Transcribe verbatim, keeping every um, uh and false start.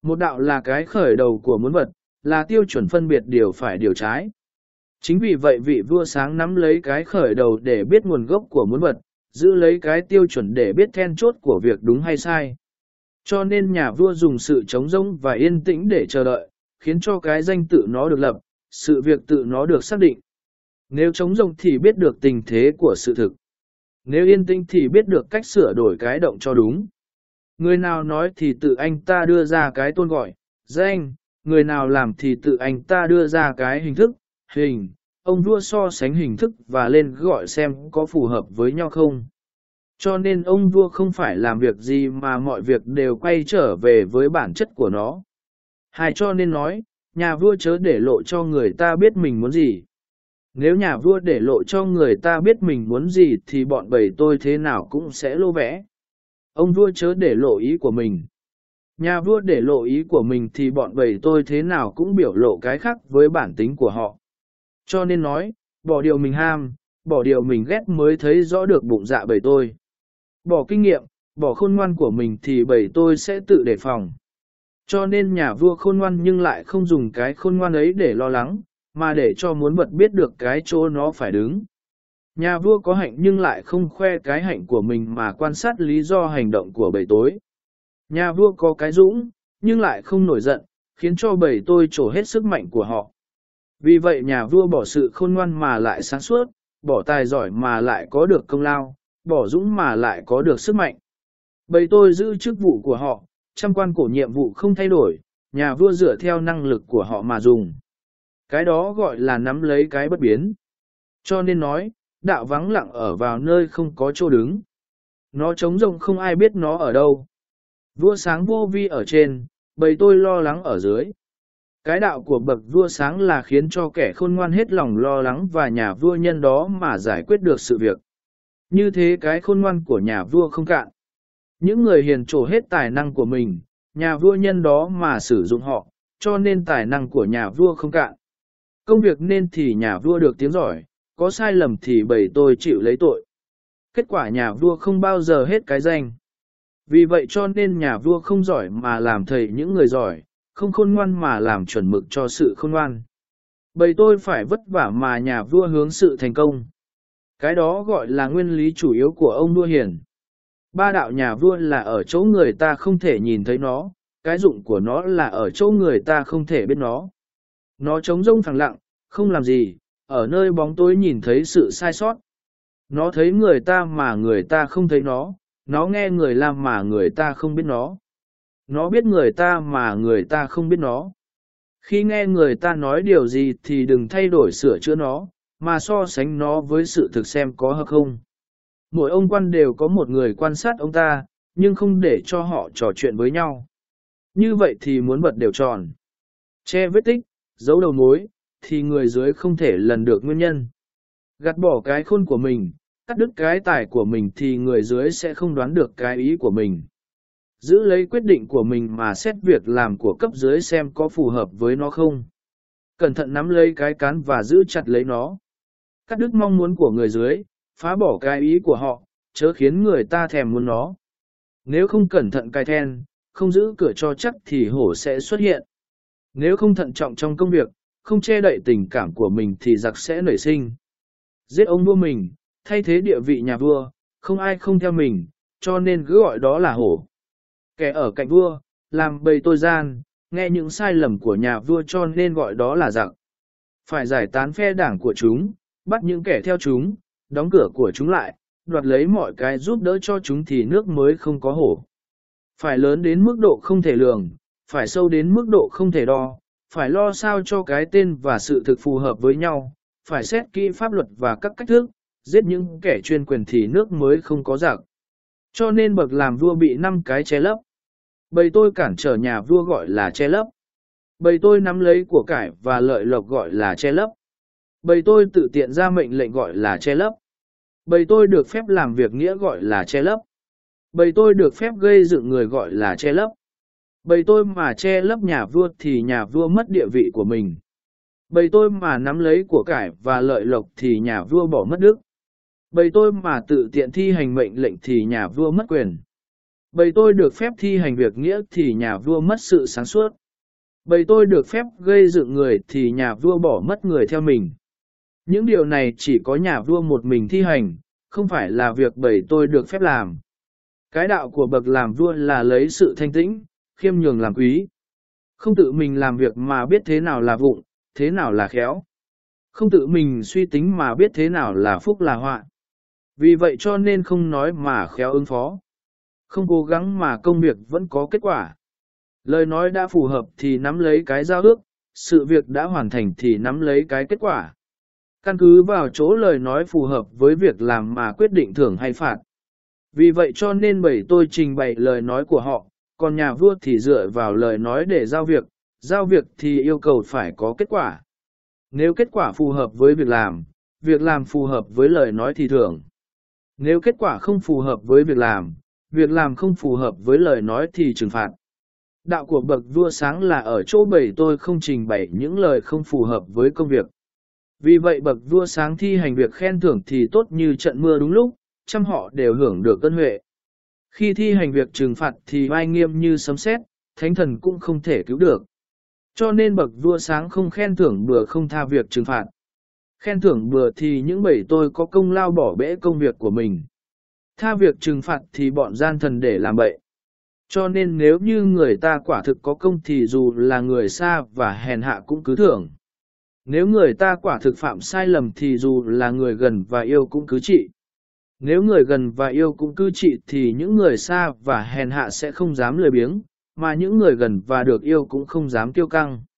Một đạo là cái khởi đầu của muốn vật, là tiêu chuẩn phân biệt điều phải điều trái. Chính vì vậy vị vua sáng nắm lấy cái khởi đầu để biết nguồn gốc của muốn vật, giữ lấy cái tiêu chuẩn để biết then chốt của việc đúng hay sai. Cho nên nhà vua dùng sự trống rỗng và yên tĩnh để chờ đợi, khiến cho cái danh tự nó được lập, sự việc tự nó được xác định. Nếu trống rỗng thì biết được tình thế của sự thực. Nếu yên tĩnh thì biết được cách sửa đổi cái động cho đúng. Người nào nói thì tự anh ta đưa ra cái tôn gọi, danh, người nào làm thì tự anh ta đưa ra cái hình thức, hình. Ông vua so sánh hình thức và lên gọi xem có phù hợp với nhau không. Cho nên ông vua không phải làm việc gì mà mọi việc đều quay trở về với bản chất của nó. Hai cho nên nói, nhà vua chớ để lộ cho người ta biết mình muốn gì. Nếu nhà vua để lộ cho người ta biết mình muốn gì thì bọn bầy tôi thế nào cũng sẽ lô vẽ. Ông vua chớ để lộ ý của mình. Nhà vua để lộ ý của mình thì bọn bầy tôi thế nào cũng biểu lộ cái khác với bản tính của họ. Cho nên nói, bỏ điều mình ham, bỏ điều mình ghét mới thấy rõ được bụng dạ bầy tôi. Bỏ kinh nghiệm, bỏ khôn ngoan của mình thì bầy tôi sẽ tự đề phòng. Cho nên nhà vua khôn ngoan nhưng lại không dùng cái khôn ngoan ấy để lo lắng, mà để cho muốn vật biết được cái chỗ nó phải đứng. Nhà vua có hạnh nhưng lại không khoe cái hạnh của mình mà quan sát lý do hành động của bầy tối. Nhà vua có cái dũng, nhưng lại không nổi giận, khiến cho bầy tôi trổ hết sức mạnh của họ. Vì vậy nhà vua bỏ sự khôn ngoan mà lại sáng suốt, bỏ tài giỏi mà lại có được công lao, bỏ dũng mà lại có được sức mạnh. Bầy tôi giữ chức vụ của họ, trăm quan cổ nhiệm vụ không thay đổi, nhà vua dựa theo năng lực của họ mà dùng. Cái đó gọi là nắm lấy cái bất biến. Cho nên nói, đạo vắng lặng ở vào nơi không có chỗ đứng. Nó trống rỗng không ai biết nó ở đâu. Vua sáng vô vi ở trên, bầy tôi lo lắng ở dưới. Cái đạo của bậc vua sáng là khiến cho kẻ khôn ngoan hết lòng lo lắng và nhà vua nhân đó mà giải quyết được sự việc. Như thế cái khôn ngoan của nhà vua không cạn. Những người hiền trổ hết tài năng của mình, nhà vua nhân đó mà sử dụng họ, cho nên tài năng của nhà vua không cạn. Công việc nên thì nhà vua được tiếng giỏi, có sai lầm thì bầy tôi chịu lấy tội. Kết quả nhà vua không bao giờ hết cái danh. Vì vậy cho nên nhà vua không giỏi mà làm thầy những người giỏi, không khôn ngoan mà làm chuẩn mực cho sự khôn ngoan. Bầy tôi phải vất vả mà nhà vua hướng sự thành công. Cái đó gọi là nguyên lý chủ yếu của ông vua hiền. Ba đạo nhà vua là ở chỗ người ta không thể nhìn thấy nó, cái dụng của nó là ở chỗ người ta không thể biết nó. Nó trống rỗng phẳng lặng, không làm gì, ở nơi bóng tối nhìn thấy sự sai sót. Nó thấy người ta mà người ta không thấy nó, nó nghe người làm mà người ta không biết nó. Nó biết người ta mà người ta không biết nó. Khi nghe người ta nói điều gì thì đừng thay đổi sửa chữa nó, mà so sánh nó với sự thực xem có hợp không. Mỗi ông quan đều có một người quan sát ông ta, nhưng không để cho họ trò chuyện với nhau. Như vậy thì muốn bật đều tròn. Che vết tích, giấu đầu mối, thì người dưới không thể lần được nguyên nhân. Gạt bỏ cái khôn của mình, cắt đứt cái tài của mình thì người dưới sẽ không đoán được cái ý của mình. Giữ lấy quyết định của mình mà xét việc làm của cấp dưới xem có phù hợp với nó không. Cẩn thận nắm lấy cái cán và giữ chặt lấy nó. Cắt đứt mong muốn của người dưới, phá bỏ cái ý của họ, chớ khiến người ta thèm muốn nó. Nếu không cẩn thận cài then, không giữ cửa cho chắc thì hổ sẽ xuất hiện. Nếu không thận trọng trong công việc, không che đậy tình cảm của mình thì giặc sẽ nảy sinh. Giết ông vua mình, thay thế địa vị nhà vua, không ai không theo mình, cho nên cứ gọi đó là hổ. Kẻ ở cạnh vua, làm bầy tôi gian, nghe những sai lầm của nhà vua cho nên gọi đó là giặc. Phải giải tán phe đảng của chúng, bắt những kẻ theo chúng, đóng cửa của chúng lại, đoạt lấy mọi cái giúp đỡ cho chúng thì nước mới không có hổ. Phải lớn đến mức độ không thể lường, phải sâu đến mức độ không thể đo, phải lo sao cho cái tên và sự thực phù hợp với nhau, phải xét kỹ pháp luật và các cách thức, giết những kẻ chuyên quyền thì nước mới không có giặc. Cho nên bậc làm vua bị năm cái che lấp. Bầy tôi cản trở nhà vua gọi là che lấp. Bầy tôi nắm lấy của cải và lợi lộc gọi là che lấp. Bầy tôi tự tiện ra mệnh lệnh gọi là che lấp. Bầy tôi được phép làm việc nghĩa gọi là che lấp. Bầy tôi được phép gây dựng người gọi là che lấp. Bầy tôi mà che lấp nhà vua thì nhà vua mất địa vị của mình. Bầy tôi mà nắm lấy của cải và lợi lộc thì nhà vua bỏ mất đức. Bầy tôi mà tự tiện thi hành mệnh lệnh thì nhà vua mất quyền. Bầy tôi được phép thi hành việc nghĩa thì nhà vua mất sự sáng suốt. Bầy tôi được phép gây dựng người thì nhà vua bỏ mất người theo mình. Những điều này chỉ có nhà vua một mình thi hành, không phải là việc bầy tôi được phép làm. Cái đạo của bậc làm vua là lấy sự thanh tĩnh, khiêm nhường làm quý. Không tự mình làm việc mà biết thế nào là vụng, thế nào là khéo. Không tự mình suy tính mà biết thế nào là phúc là họa. Vì vậy cho nên không nói mà khéo ứng phó. Không cố gắng mà công việc vẫn có kết quả. Lời nói đã phù hợp thì nắm lấy cái giao ước, sự việc đã hoàn thành thì nắm lấy cái kết quả. Căn cứ vào chỗ lời nói phù hợp với việc làm mà quyết định thưởng hay phạt. Vì vậy cho nên bầy tôi trình bày lời nói của họ, còn nhà vua thì dựa vào lời nói để giao việc, giao việc thì yêu cầu phải có kết quả. Nếu kết quả phù hợp với việc làm, việc làm phù hợp với lời nói thì thưởng. Nếu kết quả không phù hợp với việc làm, việc làm không phù hợp với lời nói thì trừng phạt. Đạo của bậc vua sáng là ở chỗ bầy tôi không trình bày những lời không phù hợp với công việc. Vì vậy bậc vua sáng thi hành việc khen thưởng thì tốt như trận mưa đúng lúc, trăm họ đều hưởng được ân huệ. Khi thi hành việc trừng phạt thì oai nghiêm như sấm sét, thánh thần cũng không thể cứu được. Cho nên bậc vua sáng không khen thưởng bừa không tha việc trừng phạt. Khen thưởng bừa thì những bầy tôi có công lao bỏ bẽ công việc của mình. Tha việc trừng phạt thì bọn gian thần để làm bậy. Cho nên nếu như người ta quả thực có công thì dù là người xa và hèn hạ cũng cứ thưởng. Nếu người ta quả thực phạm sai lầm thì dù là người gần và yêu cũng cứ trị. Nếu người gần và yêu cũng cứ trị thì những người xa và hèn hạ sẽ không dám lười biếng, mà những người gần và được yêu cũng không dám kiêu căng.